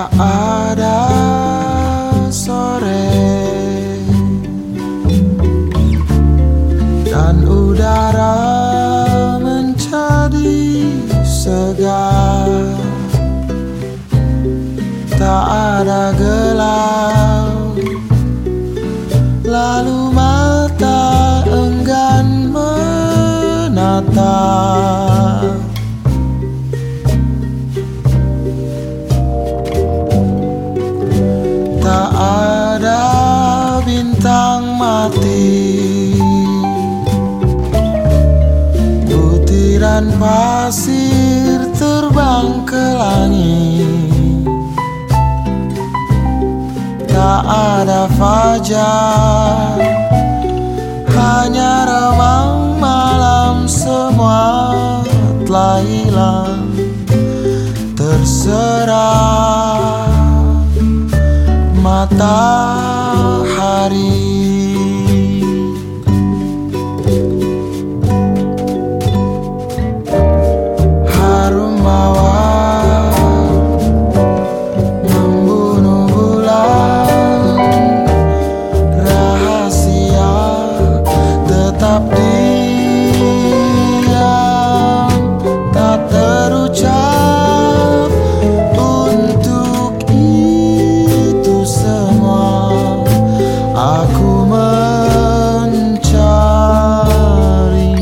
Tak ada sore dan udara menjadi segar. Tak ada gelap, lalu mata enggan menatap. Tak ada bintang mati, butiran pasir terbang ke langit. Tak ada fajar, hanya remang malam, semua telah hilang. Terserah matahari. Harum mawar membunuh bulan, rahasia tetap diam, tak terucap. Untuk itu semua aku mencari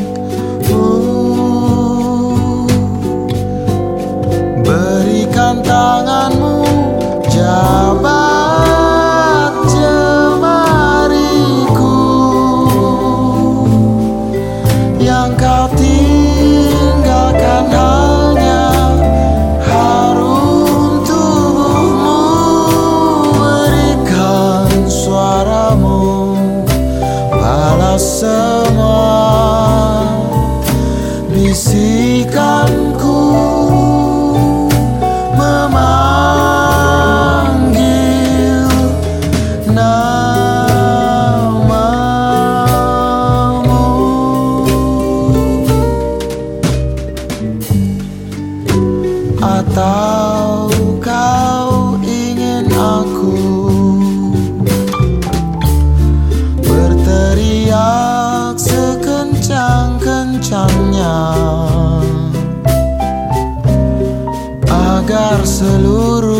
berikan tanganmu, jabat jemariku, yang kau tinggalkan hanya harum tubuhmu. Berikan suaramu, balas semua bisikanku, memanggil namamu. Atau kau ingin aku berteriak sekencang-kencangnya agar seluruh